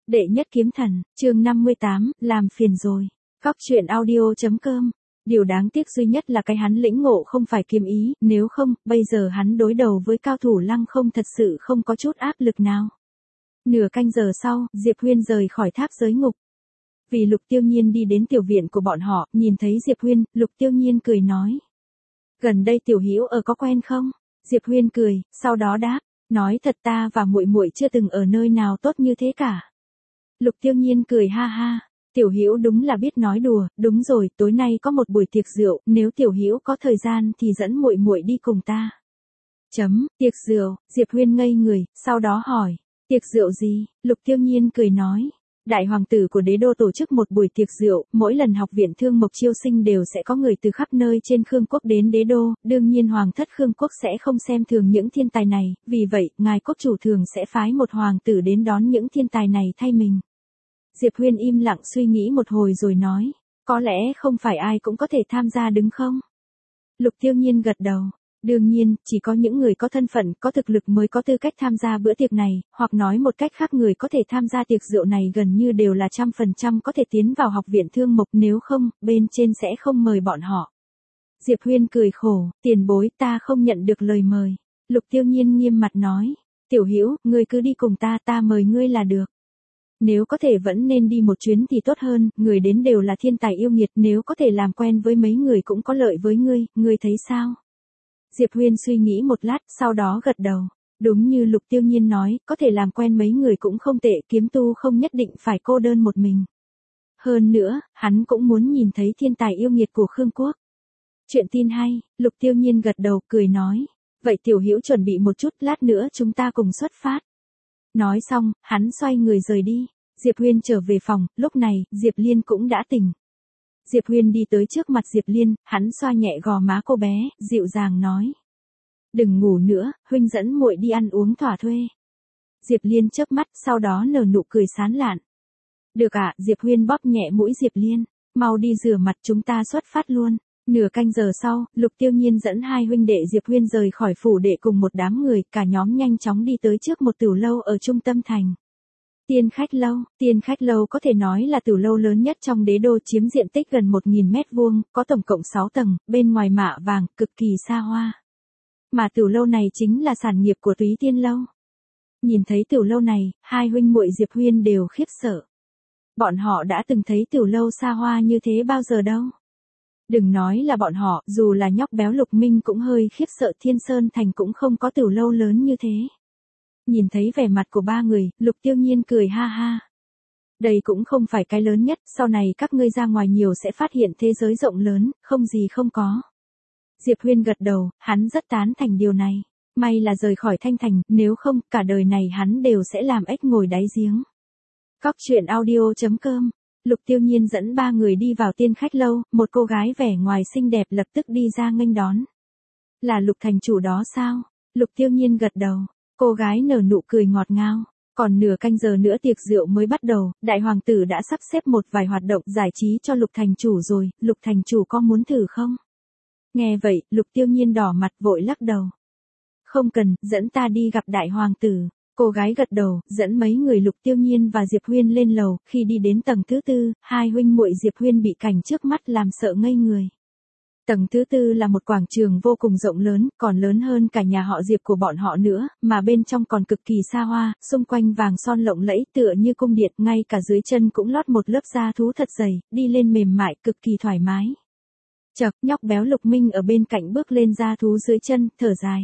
Đệ nhất kiếm thần, chương 58, làm phiền rồi. Góc truyện audio.com. Điều đáng tiếc duy nhất là cái hắn lĩnh ngộ không phải kiếm ý, nếu không, bây giờ hắn đối đầu với cao thủ Lăng Không thật sự không có chút áp lực nào. Nửa canh giờ sau, Diệp Huyên rời khỏi tháp giới ngục. Vì Lục Tiêu Nhiên đi đến tiểu viện của bọn họ, nhìn thấy Diệp Huyên, Lục Tiêu Nhiên cười nói. Gần đây tiểu hữu ở có quen không? Diệp Huyên cười, sau đó đáp, nói thật ta và muội muội chưa từng ở nơi nào tốt như thế cả. Lục Tiêu Nhiên cười ha ha, tiểu hữu đúng là biết nói đùa, đúng rồi, tối nay có một buổi tiệc rượu, nếu tiểu hữu có thời gian thì dẫn muội muội đi cùng ta. Tiệc rượu, Diệp Huyên ngây người, sau đó hỏi, tiệc rượu gì? Lục Tiêu Nhiên cười nói, đại hoàng tử của đế đô tổ chức một buổi tiệc rượu, mỗi lần học viện Thương Mộc chiêu sinh đều sẽ có người từ khắp nơi trên Khương quốc đến đế đô, đương nhiên hoàng thất Khương quốc sẽ không xem thường những thiên tài này, vì vậy, ngài quốc chủ thường sẽ phái một hoàng tử đến đón những thiên tài này thay mình. Diệp Huyên im lặng suy nghĩ một hồi rồi nói, có lẽ không phải ai cũng có thể tham gia đúng không? Lục Tiêu Nhiên gật đầu, đương nhiên, chỉ có những người có thân phận, có thực lực mới có tư cách tham gia bữa tiệc này, hoặc nói một cách khác người có thể tham gia tiệc rượu này gần như đều là 100% có thể tiến vào học viện Thương Mộc, nếu không, bên trên sẽ không mời bọn họ. Diệp Huyên cười khổ, tiền bối ta không nhận được lời mời. Lục Tiêu Nhiên nghiêm mặt nói, tiểu hữu, ngươi cứ đi cùng ta mời ngươi là được. Nếu có thể vẫn nên đi một chuyến thì tốt hơn, người đến đều là thiên tài yêu nghiệt, nếu có thể làm quen với mấy người cũng có lợi với ngươi thấy sao? Diệp Huyên suy nghĩ một lát, sau đó gật đầu. Đúng như Lục Tiêu Nhiên nói, có thể làm quen mấy người cũng không tệ, kiếm tu không nhất định phải cô đơn một mình. Hơn nữa, hắn cũng muốn nhìn thấy thiên tài yêu nghiệt của Khương quốc. Chuyện tin hay, Lục Tiêu Nhiên gật đầu, cười nói. Vậy tiểu hữu chuẩn bị một chút, lát nữa chúng ta cùng xuất phát. Nói xong, hắn xoay người rời đi. Diệp Huyên trở về phòng, lúc này, Diệp Liên cũng đã tỉnh. Diệp Huyên đi tới trước mặt Diệp Liên, hắn xoa nhẹ gò má cô bé, dịu dàng nói. Đừng ngủ nữa, huynh dẫn muội đi ăn uống thỏa thuê. Diệp Liên chớp mắt, sau đó nở nụ cười sán lạn. Được ạ, Diệp Huyên bóp nhẹ mũi Diệp Liên, mau đi rửa mặt chúng ta xuất phát luôn. Nửa canh giờ sau, Lục Tiêu Nhiên dẫn hai huynh đệ Diệp Huyên rời khỏi phủ đệ cùng một đám người, cả nhóm nhanh chóng đi tới trước một tửu lâu ở trung tâm thành. Tiên khách lâu có thể nói là tửu lâu lớn nhất trong đế đô, chiếm diện tích gần 1.000 mét vuông, có tổng cộng 6 tầng, bên ngoài mạ vàng, cực kỳ xa hoa. Mà tửu lâu này chính là sản nghiệp của Túy Tiên lâu. Nhìn thấy tửu lâu này, hai huynh muội Diệp Huyên đều khiếp sợ. Bọn họ đã từng thấy tửu lâu xa hoa như thế bao giờ đâu. Đừng nói là bọn họ, dù là nhóc béo Lục Minh cũng hơi khiếp sợ, Thiên Sơn thành cũng không có tửu lâu lớn như thế. Nhìn thấy vẻ mặt của ba người, Lục Tiêu Nhiên cười ha ha. Đây cũng không phải cái lớn nhất, sau này các ngươi ra ngoài nhiều sẽ phát hiện thế giới rộng lớn, không gì không có. Diệp Huyên gật đầu, hắn rất tán thành điều này. May là rời khỏi Thanh Thành, nếu không, cả đời này hắn đều sẽ làm ếch ngồi đáy giếng. Góc truyện audio.com. Lục Tiêu Nhiên dẫn ba người đi vào tiên khách lâu, một cô gái vẻ ngoài xinh đẹp lập tức đi ra nghênh đón. Là Lục thành chủ đó sao? Lục Tiêu Nhiên gật đầu. Cô gái nở nụ cười ngọt ngào. Còn nửa canh giờ nữa tiệc rượu mới bắt đầu, đại hoàng tử đã sắp xếp một vài hoạt động giải trí cho Lục thành chủ rồi, Lục thành chủ có muốn thử không? Nghe vậy, Lục Tiêu Nhiên đỏ mặt vội lắc đầu. Không cần, dẫn ta đi gặp đại hoàng tử. Cô gái gật đầu, dẫn mấy người Lục Tiêu Nhiên và Diệp Huyên lên lầu, khi đi đến tầng thứ tư, hai huynh muội Diệp Huyên bị cảnh trước mắt làm sợ ngây người. Tầng thứ tư là một quảng trường vô cùng rộng lớn, còn lớn hơn cả nhà họ Diệp của bọn họ nữa, mà bên trong còn cực kỳ xa hoa, xung quanh vàng son lộng lẫy tựa như cung điện, ngay cả dưới chân cũng lót một lớp da thú thật dày, đi lên mềm mại, cực kỳ thoải mái. Chậc, nhóc béo Lục Minh ở bên cạnh bước lên da thú dưới chân, thở dài.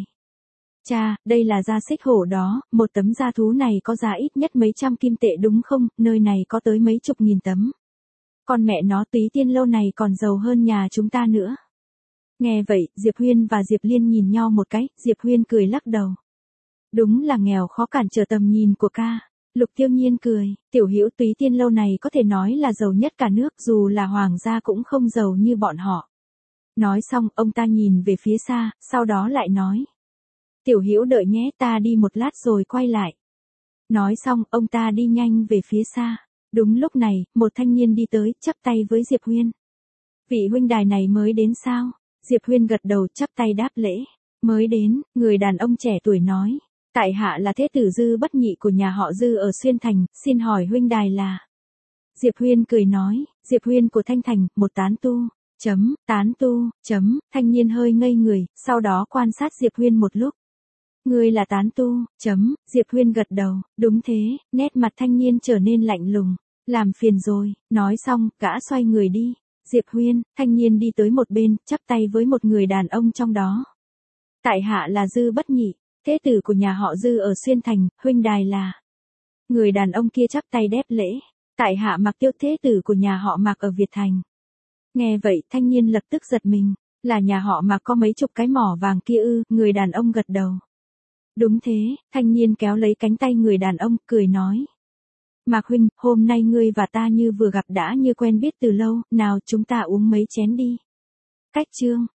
Cha, đây là da xích hổ đó, một tấm da thú này có giá ít nhất mấy trăm kim tệ đúng không, nơi này có tới mấy chục nghìn tấm. Con mẹ nó Túy Tiên lâu này còn giàu hơn nhà chúng ta nữa. Nghe vậy, Diệp Huyên và Diệp Liên nhìn nhau một cái, Diệp Huyên cười lắc đầu. Đúng là nghèo khó cản trở tầm nhìn của ca. Lục Tiêu Nhiên cười, tiểu hữu Túy Tiên lâu này có thể nói là giàu nhất cả nước, dù là hoàng gia cũng không giàu như bọn họ. Nói xong, ông ta nhìn về phía xa, sau đó lại nói. Tiểu hữu đợi nhé, ta đi một lát rồi quay lại. Nói xong, ông ta đi nhanh về phía xa. Đúng lúc này, một thanh niên đi tới, chắp tay với Diệp Huyên. Vị huynh đài này mới đến sao? Diệp Huyên gật đầu chắp tay đáp lễ. Mới đến, người đàn ông trẻ tuổi nói. Tại hạ là thế tử Dư Bất Nhị của nhà họ Dư ở Xuyên Thành, xin hỏi huynh đài là. Diệp Huyên cười nói, Diệp Huyên của Thanh Thành, một tán tu. Tán tu. Thanh niên hơi ngây người, sau đó quan sát Diệp Huyên một lúc. Ngươi là tán tu. Diệp Huyên gật đầu, đúng thế, nét mặt thanh niên trở nên lạnh lùng. Làm phiền rồi, nói xong, gã xoay người đi. Diệp Huyên, thanh niên đi tới một bên, chắp tay với một người đàn ông trong đó. Tại hạ là Dư Bất Nhị, thế tử của nhà họ Dư ở Xuyên Thành, huynh đài là. Người đàn ông kia chắp tay đáp lễ. Tại hạ Mạc Tiêu, thế tử của nhà họ Mạc ở Việt Thành. Nghe vậy, thanh niên lập tức giật mình. Là nhà họ Mạc có mấy chục cái mỏ vàng kia ư? Người đàn ông gật đầu. Đúng thế, thanh niên kéo lấy cánh tay người đàn ông, cười nói. Mạc huynh, hôm nay ngươi và ta như vừa gặp đã như quen biết từ lâu, nào chúng ta uống mấy chén đi. Cách chương.